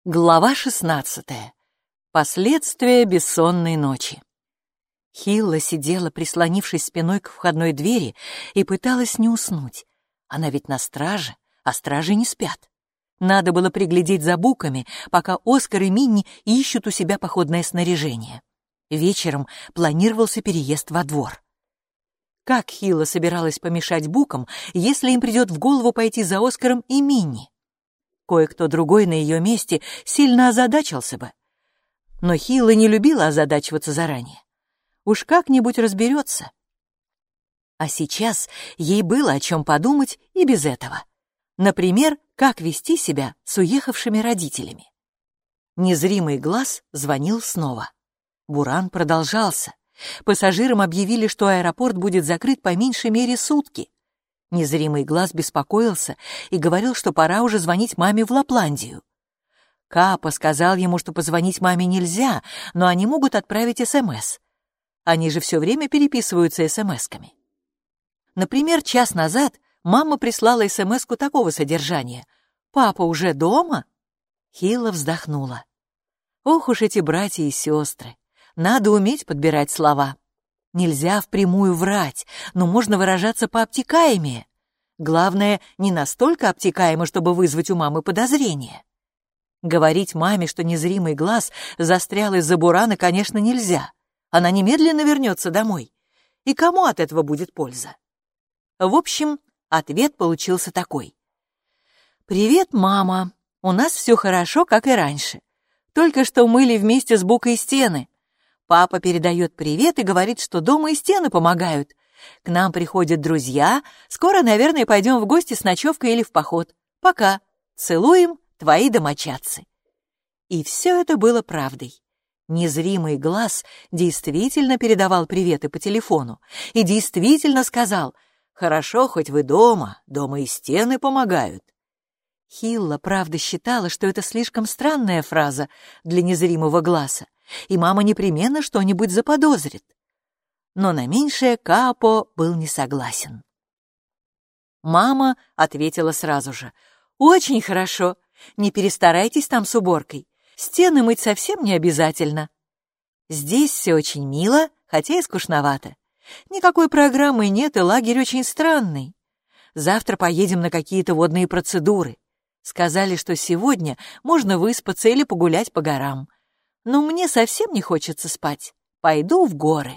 Глава 16. Последствия бессонной ночи. Хилла сидела, прислонившись спиной к входной двери, и пыталась не уснуть. Она ведь на страже, а стражи не спят. Надо было приглядеть за буками, пока Оскар и Минни ищут у себя походное снаряжение. Вечером планировался переезд во двор. Как Хилла собиралась помешать букам, если им придет в голову пойти за Оскаром и Минни? Кое-кто другой на ее месте сильно озадачился бы. Но Хилла не любила озадачиваться заранее. Уж как-нибудь разберется. А сейчас ей было о чем подумать и без этого. Например, как вести себя с уехавшими родителями. Незримый глаз звонил снова. Буран продолжался. Пассажирам объявили, что аэропорт будет закрыт по меньшей мере сутки. Незримый глаз беспокоился и говорил, что пора уже звонить маме в Лапландию. Каапо сказал ему, что позвонить маме нельзя, но они могут отправить СМС. Они же все время переписываются СМСками. Например, час назад мама прислала СМСку такого содержания: «Папа уже дома?» Хилла вздохнула. Ох уж эти братья и сестры! Надо уметь подбирать слова. Нельзя впрямую врать, но можно выражаться пообтекаемее. Главное, не настолько обтекаемо, чтобы вызвать у мамы подозрения. Говорить маме, что незримый глаз застрял из-за бурана, конечно, нельзя. Она немедленно вернется домой. И кому от этого будет польза? В общем, ответ получился такой. «Привет, мама. У нас все хорошо, как и раньше. Только что мыли вместе с Букой стены. Папа передает привет и говорит, что дома и стены помогают. К нам приходят друзья. Скоро, наверное, пойдем в гости с ночевкой или в поход. Пока. Целуем, твои домочадцы». И все это было правдой. Незримый глаз действительно передавал приветы по телефону и действительно сказал: «Хорошо, хоть вы дома и стены помогают». Хилла, правда, считала, что это слишком странная фраза для незримого глаза, и мама непременно что-нибудь заподозрит. Но на меньшее Каапо был не согласен. Мама ответила сразу же: «Очень хорошо. Не перестарайтесь там с уборкой. Стены мыть совсем не обязательно. Здесь все очень мило, хотя и скучновато. Никакой программы нет, и лагерь очень странный. Завтра поедем на какие-то водные процедуры. Сказали, что сегодня можно выспаться или погулять по горам. Но мне совсем не хочется спать. Пойду в горы».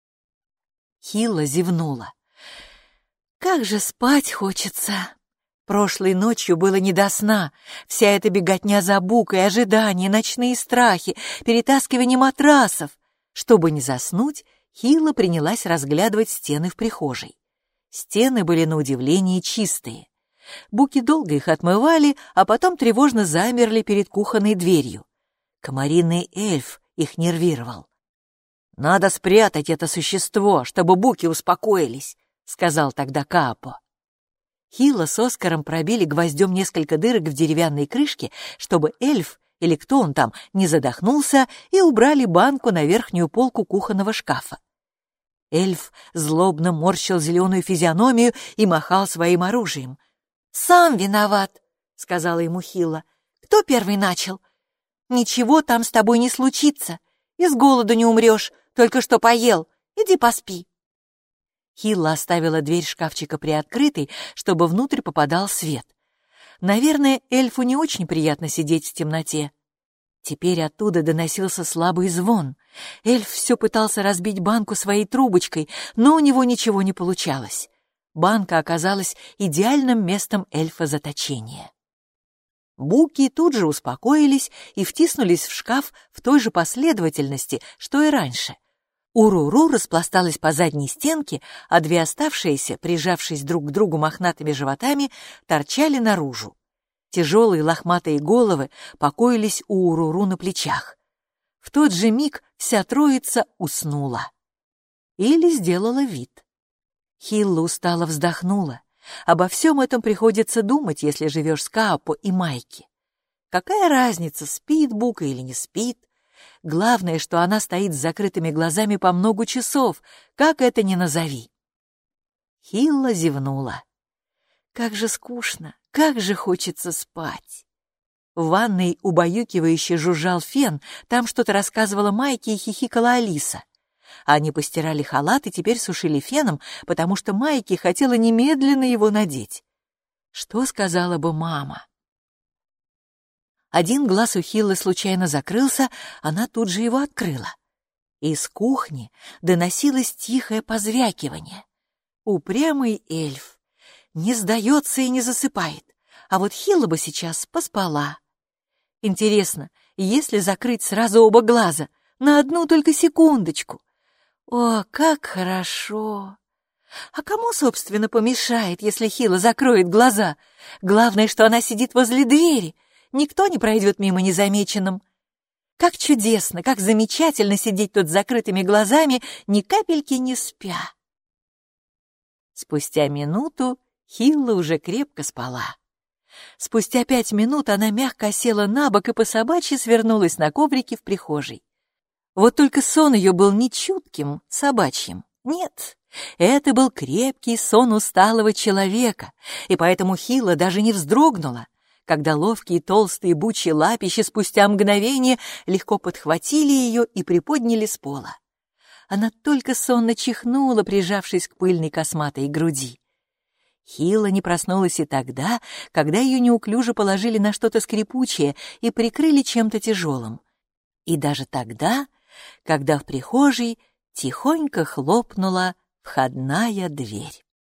Хилла зевнула. «Как же спать хочется!» Прошлой ночью было не до сна. Вся эта беготня за букой, ожидания, ночные страхи, перетаскивание матрасов. Чтобы не заснуть, Хилла принялась разглядывать стены в прихожей. Стены были на удивление чистые. Буки долго их отмывали, а потом тревожно замерли перед кухонной дверью. Комариный эльф их нервировал. «Надо спрятать это существо, чтобы буки успокоились», — сказал тогда Каапо. Хилла с Оскаром пробили гвоздем несколько дырок в деревянной крышке, чтобы эльф, или кто он там, не задохнулся, и убрали банку на верхнюю полку кухонного шкафа. Эльф злобно морщил зеленую физиономию и махал своим оружием. «Сам виноват», — сказала ему Хилла. «Кто первый начал? Ничего там с тобой не случится. И с голоду не умрешь, только что поел. Иди поспи». Хилла оставила дверь шкафчика приоткрытой, чтобы внутрь попадал свет. Наверное, эльфу не очень приятно сидеть в темноте. Теперь оттуда доносился слабый звон. Эльф все пытался разбить банку своей трубочкой, но у него ничего не получалось. Банка оказалась идеальным местом эльфа заточения. Буки тут же успокоились и втиснулись в шкаф в той же последовательности, что и раньше. Уруру распласталась по задней стенке, а две оставшиеся, прижавшись друг к другу мохнатыми животами, торчали наружу. Тяжелые лохматые головы покоились у Уруру на плечах. В тот же миг вся троица уснула. Или сделала вид. Хилла устало вздохнула. Обо всем этом приходится думать, если живешь с Каапо и Майки. Какая разница, спит Бука или не спит? Главное, что она стоит с закрытыми глазами по много часов, как это ни назови. Хилла зевнула. Как же скучно, как же хочется спать. В ванной убаюкивающе жужжал фен, там что-то рассказывала Майке и хихикала Алиса. Они постирали халат и теперь сушили феном, потому что Майке хотела немедленно его надеть. Что сказала бы мама? Один глаз у Хиллы случайно закрылся, она тут же его открыла. Из кухни доносилось тихое позвякивание. Упрямый эльф. Не сдается и не засыпает, а вот Хилла бы сейчас поспала. Интересно, если закрыть сразу оба глаза, на одну только секундочку? О, как хорошо! А кому, собственно, помешает, если Хилла закроет глаза? Главное, что она сидит возле двери. Никто не пройдет мимо незамеченным. Как чудесно, как замечательно сидеть тут с закрытыми глазами, ни капельки не спя. Спустя минуту Хилла уже крепко спала. Спустя 5 минут она мягко осела на бок и по-собачьи свернулась на коврике в прихожей. Вот только сон ее был не чутким, собачьим. Нет, это был крепкий сон усталого человека, и поэтому Хилла даже не вздрогнула, когда ловкие толстые бычьи лапищи спустя мгновение легко подхватили ее и приподняли с пола. Она только сонно чихнула, прижавшись к пыльной косматой груди. Хилла не проснулась и тогда, когда ее неуклюже положили на что-то скрипучее и прикрыли чем-то тяжелым. И даже тогда, когда в прихожей тихонько хлопнула входная дверь.